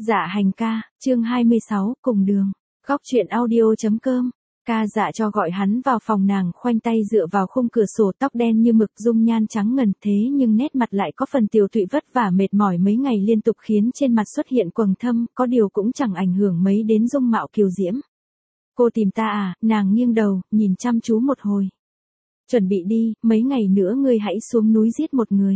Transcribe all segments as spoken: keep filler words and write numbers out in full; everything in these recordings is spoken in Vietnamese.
Dạ hành ca, chương hai mươi sáu, cùng đường. Góc truyện audio.com. Ca dạ cho gọi hắn vào phòng, nàng khoanh tay dựa vào khung cửa sổ, tóc đen như mực, dung nhan trắng ngần, thế nhưng nét mặt lại có phần tiều tụy vất vả mệt mỏi mấy ngày liên tục khiến trên mặt xuất hiện quầng thâm, có điều cũng chẳng ảnh hưởng mấy đến dung mạo kiều diễm. Cô tìm ta à? Nàng nghiêng đầu, nhìn chăm chú một hồi. Chuẩn bị đi, mấy ngày nữa ngươi hãy xuống núi giết một người.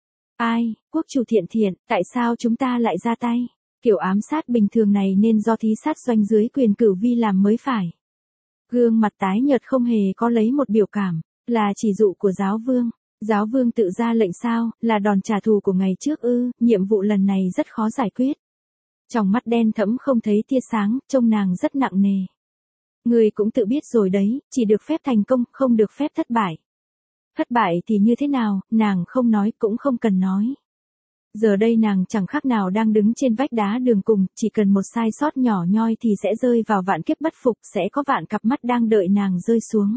Ai? Quốc chủ Thiện Thiện, tại sao chúng ta lại ra tay? Kiểu ám sát bình thường này nên do thí sát doanh dưới quyền cửu vi làm mới phải. Gương mặt tái nhợt không hề có lấy một biểu cảm, là chỉ dụ của giáo vương. Giáo vương tự ra lệnh sao, là đòn trả thù của ngày trước ư? Nhiệm vụ lần này rất khó giải quyết. Trong mắt đen thẫm không thấy tia sáng, trông nàng rất nặng nề. Người cũng tự biết rồi đấy, chỉ được phép thành công, không được phép thất bại. Thất bại thì như thế nào, nàng không nói cũng không cần nói. Giờ đây nàng chẳng khác nào đang đứng trên vách đá đường cùng, chỉ cần một sai sót nhỏ nhoi thì sẽ rơi vào vạn kiếp bất phục, sẽ có vạn cặp mắt đang đợi nàng rơi xuống.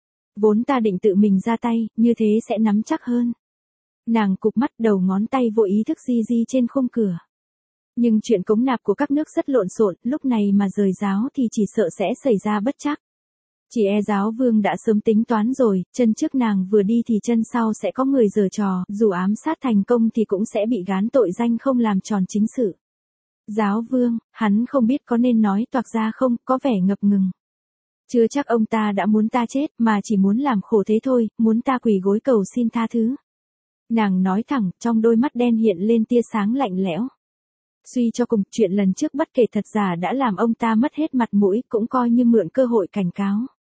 Vốn ta định tự mình ra tay, như thế sẽ nắm chắc hơn. Nàng cụp mắt, đầu ngón tay vô ý thức di di trên khung cửa. Nhưng chuyện cống nạp của các nước rất lộn xộn, lúc này mà rời giáo thì chỉ sợ sẽ xảy ra bất trắc. Chỉ e giáo vương đã sớm tính toán rồi, chân trước nàng vừa đi thì chân sau sẽ có người giở trò, dù ám sát thành công thì cũng sẽ bị gán tội danh không làm tròn chính sự. Giáo vương, hắn không biết có nên nói toạc ra không, có vẻ ngập ngừng. Chưa chắc ông ta đã muốn ta chết, mà chỉ muốn làm khổ thế thôi, muốn ta quỳ gối cầu xin tha thứ. Nàng nói thẳng, trong đôi mắt đen hiện lên tia sáng lạnh lẽo. Suy cho cùng, chuyện lần trước bất kể thật giả đã làm ông ta mất hết mặt mũi, cũng coi như mượn cơ hội cảnh cáo.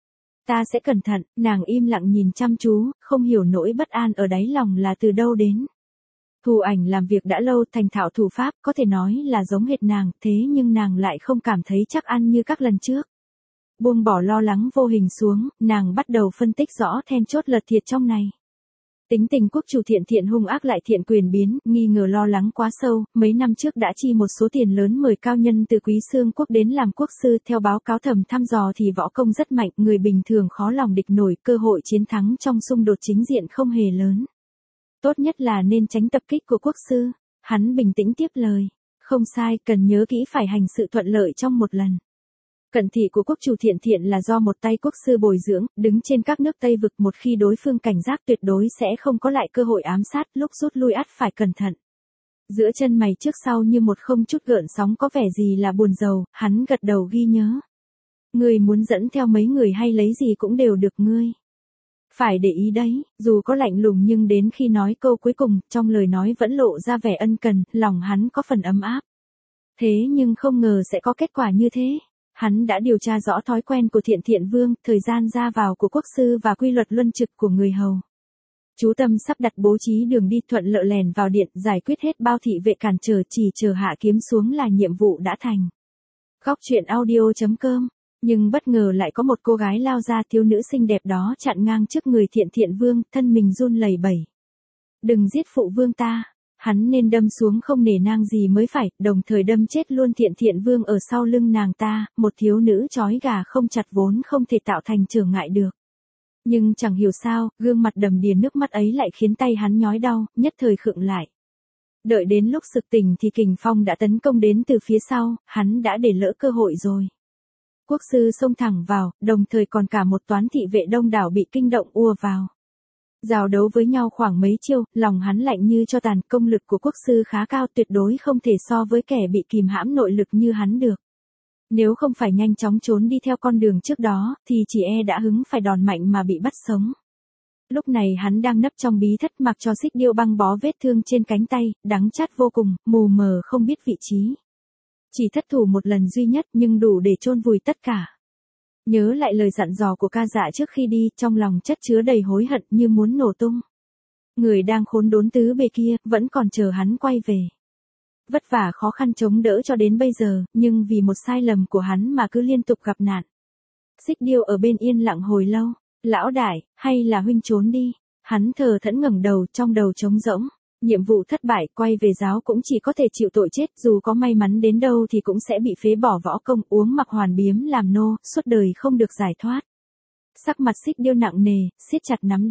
Ta sẽ cẩn thận. Nàng im lặng nhìn chăm chú, không hiểu nỗi bất an ở đáy lòng là từ đâu đến. Thù ảnh làm việc đã lâu, thành thạo thủ pháp, có thể nói là giống hệt nàng, thế nhưng nàng lại không cảm thấy chắc ăn như các lần trước. Buông bỏ lo lắng vô hình xuống, nàng bắt đầu phân tích rõ then chốt lật thiệt trong này. Tính tình quốc chủ Thiện Thiện hung ác lại thiện quyền biến, nghi ngờ lo lắng quá sâu, mấy năm trước đã chi một số tiền lớn mời cao nhân từ Quý Xương quốc đến làm quốc sư, theo báo cáo thẩm thăm dò thì võ công rất mạnh, người bình thường khó lòng địch nổi, cơ hội chiến thắng trong xung đột chính diện không hề lớn. Tốt nhất là nên tránh tập kích của quốc sư. Hắn bình tĩnh tiếp lời, không sai, cần nhớ kỹ phải hành sự thuận lợi trong một lần. Cận thị của quốc chủ Thiện Thiện là do một tay quốc sư bồi dưỡng, đứng trên các nước Tây vực, một khi đối phương cảnh giác tuyệt đối sẽ không có lại cơ hội ám sát, lúc rút lui ắt phải cẩn thận. Giữa chân mày trước sau như một không chút gợn sóng, có vẻ gì là buồn rầu, hắn gật đầu ghi nhớ. Ngươi muốn dẫn theo mấy người hay lấy gì cũng đều được ngươi. Phải để ý đấy, dù có lạnh lùng nhưng đến khi nói câu cuối cùng, trong lời nói vẫn lộ ra vẻ ân cần, lòng hắn có phần ấm áp. Thế nhưng không ngờ sẽ có kết quả như thế. Hắn đã điều tra rõ thói quen của Thiện Thiện Vương, thời gian ra vào của quốc sư và quy luật luân trực của người hầu. Chú tâm sắp đặt bố trí đường đi, thuận lợi lèn vào điện, giải quyết hết bao thị vệ cản trở, chỉ chờ hạ kiếm xuống là nhiệm vụ đã thành. Góc truyện audio.com. Nhưng bất ngờ lại có một cô gái lao ra, thiếu nữ xinh đẹp đó chặn ngang trước người Thiện Thiện Vương, thân mình run lẩy bẩy. Đừng giết phụ vương ta. Hắn nên đâm xuống không nể nang gì mới phải, đồng thời đâm chết luôn Thiện Thiện Vương ở sau lưng nàng ta, một thiếu nữ trói gà không chặt vốn không thể tạo thành trở ngại được. Nhưng chẳng hiểu sao, gương mặt đầm đìa nước mắt ấy lại khiến tay hắn nhói đau, nhất thời khựng lại. Đợi đến lúc sực tỉnh thì kình phong đã tấn công đến từ phía sau, hắn đã để lỡ cơ hội rồi. Quốc sư xông thẳng vào, đồng thời còn cả một toán thị vệ đông đảo bị kinh động ùa vào. Giao đấu với nhau khoảng mấy chiêu, lòng hắn lạnh như cho tàn, công lực của quốc sư khá cao, tuyệt đối không thể so với kẻ bị kìm hãm nội lực như hắn được. Nếu không phải nhanh chóng trốn đi theo con đường trước đó, thì chỉ e đã hứng phải đòn mạnh mà bị bắt sống. Lúc này hắn đang nấp trong bí thất, mặc cho Xích Điêu băng bó vết thương trên cánh tay, đắng chát vô cùng, mù mờ không biết vị trí. Chỉ thất thủ một lần duy nhất nhưng đủ để chôn vùi tất cả. Nhớ lại lời dặn dò của ca dạ trước khi đi, trong lòng chất chứa đầy hối hận như muốn nổ tung. Người đang khốn đốn tứ bề kia, vẫn còn chờ hắn quay về. Vất vả khó khăn chống đỡ cho đến bây giờ, nhưng vì một sai lầm của hắn mà cứ liên tục gặp nạn. Xích Điêu ở bên yên lặng hồi lâu. Lão đại, hay là huynh trốn đi. Hắn thờ thẫn ngẩng đầu, trong đầu trống rỗng. Nhiệm vụ thất bại, quay về giáo cũng chỉ có thể chịu tội chết, dù có may mắn đến đâu thì cũng sẽ bị phế bỏ võ công, uống mặc hoàn biếm làm nô, suốt đời không được giải thoát. Sắc mặt Xích Điêu nặng nề, siết chặt nắm đấm.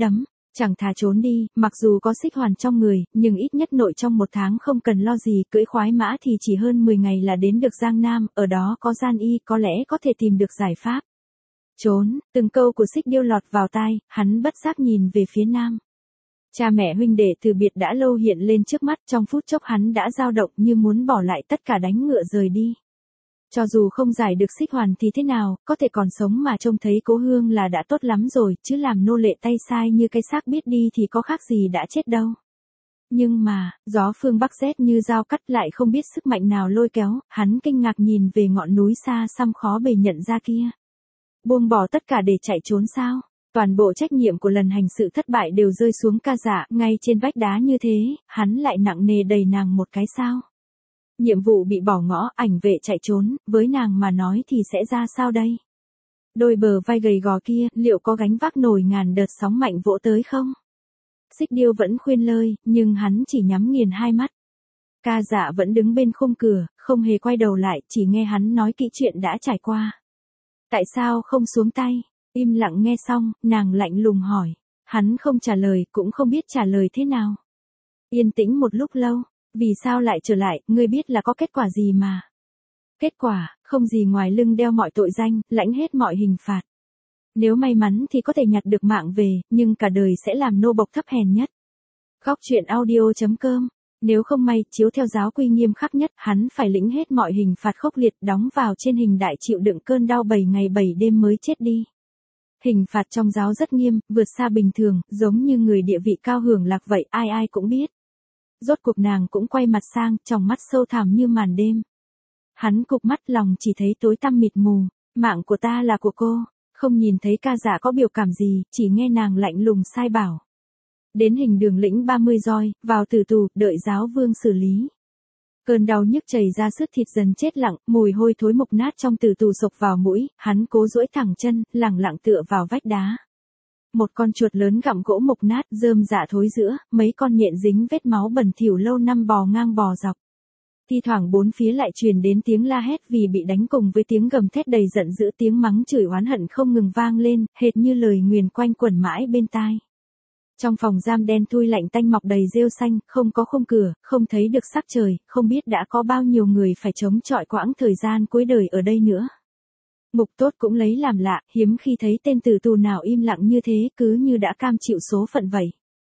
Chẳng thà trốn đi, mặc dù có xích hoàn trong người, nhưng ít nhất nội trong một tháng không cần lo gì, cưỡi khoái mã thì chỉ hơn mười ngày là đến được Giang Nam, ở đó có gian y, có lẽ có thể tìm được giải pháp. Trốn, từng câu của Xích Điêu lọt vào tai, hắn bất giác nhìn về phía nam. Cha mẹ huynh đệ từ biệt đã lâu hiện lên trước mắt, trong phút chốc hắn đã dao động như muốn bỏ lại tất cả đánh ngựa rời đi. Cho dù không giải được xích hoàn thì thế nào, có thể còn sống mà trông thấy cố hương là đã tốt lắm rồi, chứ làm nô lệ tay sai như cái xác biết đi thì có khác gì đã chết đâu. Nhưng mà, gió phương Bắc rét như dao cắt lại không biết sức mạnh nào lôi kéo, hắn kinh ngạc nhìn về ngọn núi xa xăm khó bề nhận ra kia. Buông bỏ tất cả để chạy trốn sao? Toàn bộ trách nhiệm của lần hành sự thất bại đều rơi xuống Ca Dạ, ngay trên vách đá như thế, hắn lại nặng nề đầy nàng một cái sao? Nhiệm vụ bị bỏ ngỏ, ảnh vệ chạy trốn, với nàng mà nói thì sẽ ra sao đây? Đôi bờ vai gầy gò kia, liệu có gánh vác nổi ngàn đợt sóng mạnh vỗ tới không? Xích Điêu vẫn khuyên lơi, nhưng hắn chỉ nhắm nghiền hai mắt. Ca Dạ vẫn đứng bên khung cửa, không hề quay đầu lại, chỉ nghe hắn nói kỹ chuyện đã trải qua. Tại sao không xuống tay? Im lặng nghe xong, nàng lạnh lùng hỏi. Hắn không trả lời, cũng không biết trả lời thế nào. Yên tĩnh một lúc lâu, vì sao lại trở lại, ngươi biết là có kết quả gì mà. Kết quả, không gì ngoài lưng đeo mọi tội danh, lãnh hết mọi hình phạt. Nếu may mắn thì có thể nhặt được mạng về, nhưng cả đời sẽ làm nô bộc thấp hèn nhất. Góc truyện audio chấm com. Nếu không may, chiếu theo giáo quy nghiêm khắc nhất, hắn phải lĩnh hết mọi hình phạt khốc liệt, đóng vào trên hình đại chịu đựng cơn đau bảy ngày bảy đêm mới chết đi. Hình phạt trong giáo rất nghiêm, vượt xa bình thường, giống như người địa vị cao hưởng lạc vậy, ai ai cũng biết. Rốt cuộc nàng cũng quay mặt sang, tròng mắt sâu thẳm như màn đêm. Hắn cụp mắt, lòng chỉ thấy tối tăm mịt mù. Mạng của ta là của cô. Không nhìn thấy Ca Dạ có biểu cảm gì, chỉ nghe nàng lạnh lùng sai bảo. Đến hình đường lĩnh ba mươi roi, vào tử tù, đợi giáo vương xử lý. Cơn đau nhức chảy ra sứt thịt dần chết lặng, mùi hôi thối mục nát trong tử tù sộc vào mũi, hắn cố duỗi thẳng chân, lẳng lặng tựa vào vách đá. Một con chuột lớn gặm gỗ mục nát, rơm rạ thối rữa, mấy con nhện dính vết máu bẩn thỉu lâu năm bò ngang bò dọc. Thi thoảng bốn phía lại truyền đến tiếng la hét vì bị đánh cùng với tiếng gầm thét đầy giận dữ, tiếng mắng chửi oán hận không ngừng vang lên, hệt như lời nguyền quanh quẩn mãi bên tai. Trong phòng giam đen thui lạnh tanh mọc đầy rêu xanh, không có khung cửa, không thấy được sắc trời, không biết đã có bao nhiêu người phải chống chọi quãng thời gian cuối đời ở đây nữa. Mục Tốt cũng lấy làm lạ, hiếm khi thấy tên tử tù nào im lặng như thế, cứ như đã cam chịu số phận vậy.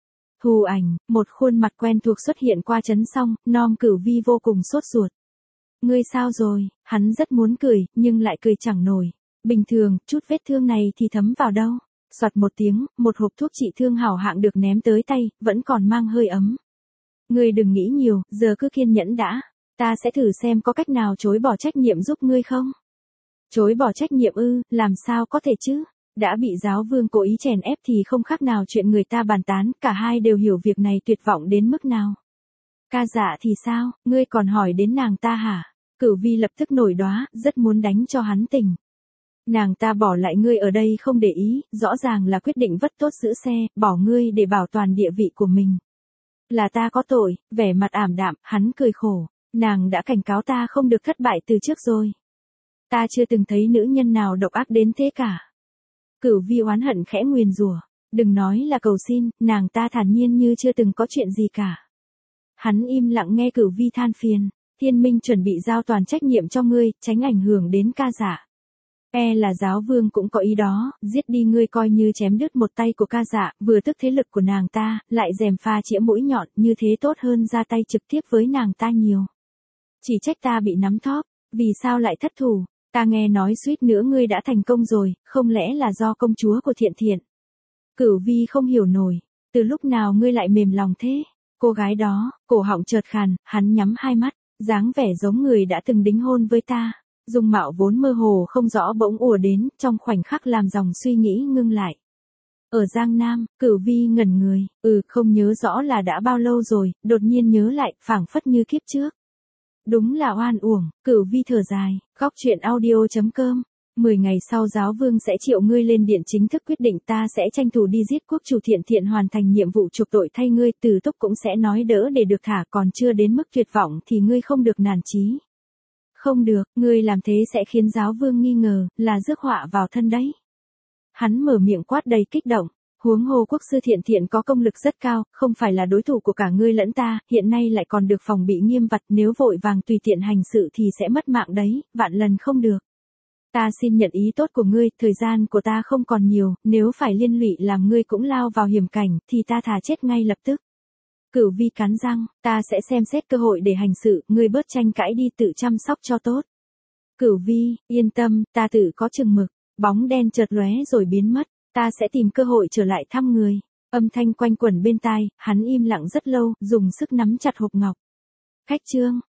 Hù Ảnh, một khuôn mặt quen thuộc xuất hiện qua chấn xong, Nom Cửu Vi vô cùng sốt ruột. Ngươi sao rồi? Hắn rất muốn cười, nhưng lại cười chẳng nổi. Bình thường, chút vết thương này thì thấm vào đâu? Soạt một tiếng, một hộp thuốc trị thương hảo hạng được ném tới tay, vẫn còn mang hơi ấm. Ngươi đừng nghĩ nhiều, giờ cứ kiên nhẫn đã. Ta sẽ thử xem có cách nào chối bỏ trách nhiệm giúp ngươi không? Chối bỏ trách nhiệm ư, làm sao có thể chứ? Đã bị giáo vương cố ý chèn ép thì không khác nào chuyện người ta bàn tán, cả hai đều hiểu việc này tuyệt vọng đến mức nào. Ca Dạ thì sao, ngươi còn hỏi đến nàng ta hả? Cửu Vi lập tức nổi đoá, rất muốn đánh cho hắn tỉnh. Nàng ta bỏ lại ngươi ở đây không để ý, rõ ràng là quyết định vất tốt giữ xe, bỏ ngươi để bảo toàn địa vị của mình. Là ta có tội, vẻ mặt ảm đạm, hắn cười khổ. Nàng đã cảnh cáo ta không được thất bại từ trước rồi. Ta chưa từng thấy nữ nhân nào độc ác đến thế cả. Cửu Vi oán hận khẽ nguyền rủa. Đừng nói là cầu xin, nàng ta thản nhiên như chưa từng có chuyện gì cả. Hắn im lặng nghe Cửu Vi than phiền. Thiên Minh chuẩn bị giao toàn trách nhiệm cho ngươi, tránh ảnh hưởng đến Ca Dạ. E là giáo vương cũng có ý đó, giết đi ngươi coi như chém đứt một tay của Ca Dạ, vừa tức thế lực của nàng ta, lại dèm pha chĩa mũi nhọn, như thế tốt hơn ra tay trực tiếp với nàng ta nhiều. Chỉ trách ta bị nắm thóp, vì sao lại thất thủ, ta nghe nói suýt nữa ngươi đã thành công rồi, không lẽ là do công chúa của Thiện Thiện. Cửu Vi không hiểu nổi, từ lúc nào ngươi lại mềm lòng thế, cô gái đó, cổ họng chợt khàn, hắn nhắm hai mắt, dáng vẻ giống người đã từng đính hôn với ta. Dung mạo vốn mơ hồ không rõ bỗng ùa đến, trong khoảnh khắc làm dòng suy nghĩ ngưng lại. Ở Giang Nam, Cửu Vi ngẩn người, ừ không nhớ rõ là đã bao lâu rồi, đột nhiên nhớ lại, phảng phất như kiếp trước. Đúng là oan uổng, Cửu Vi thở dài, góc truyện audio chấm com. Mười ngày sau giáo vương sẽ triệu ngươi lên điện chính thức quyết định, ta sẽ tranh thủ đi giết quốc chủ Thiện Thiện hoàn thành nhiệm vụ chuộc tội thay ngươi, Từ Túc cũng sẽ nói đỡ để được thả, còn chưa đến mức tuyệt vọng thì ngươi không được nản chí. Không được, ngươi làm thế sẽ khiến giáo vương nghi ngờ, là rước họa vào thân đấy. Hắn mở miệng quát đầy kích động. Huống hồ quốc sư Thiện Thiện có công lực rất cao, không phải là đối thủ của cả ngươi lẫn ta, hiện nay lại còn được phòng bị nghiêm vặt, nếu vội vàng tùy tiện hành sự thì sẽ mất mạng đấy, vạn lần không được. Ta xin nhận ý tốt của ngươi, thời gian của ta không còn nhiều, nếu phải liên lụy làm ngươi cũng lao vào hiểm cảnh, thì ta thà chết ngay lập tức. Cửu Vi cắn răng, ta sẽ xem xét cơ hội để hành sự, ngươi bớt tranh cãi đi, tự chăm sóc cho tốt. Cửu Vi, yên tâm, ta tự có chừng mực. Bóng đen chợt lóe rồi biến mất, ta sẽ tìm cơ hội trở lại thăm người. Âm thanh quanh quẩn bên tai, hắn im lặng rất lâu, dùng sức nắm chặt hộp ngọc. Khách trương,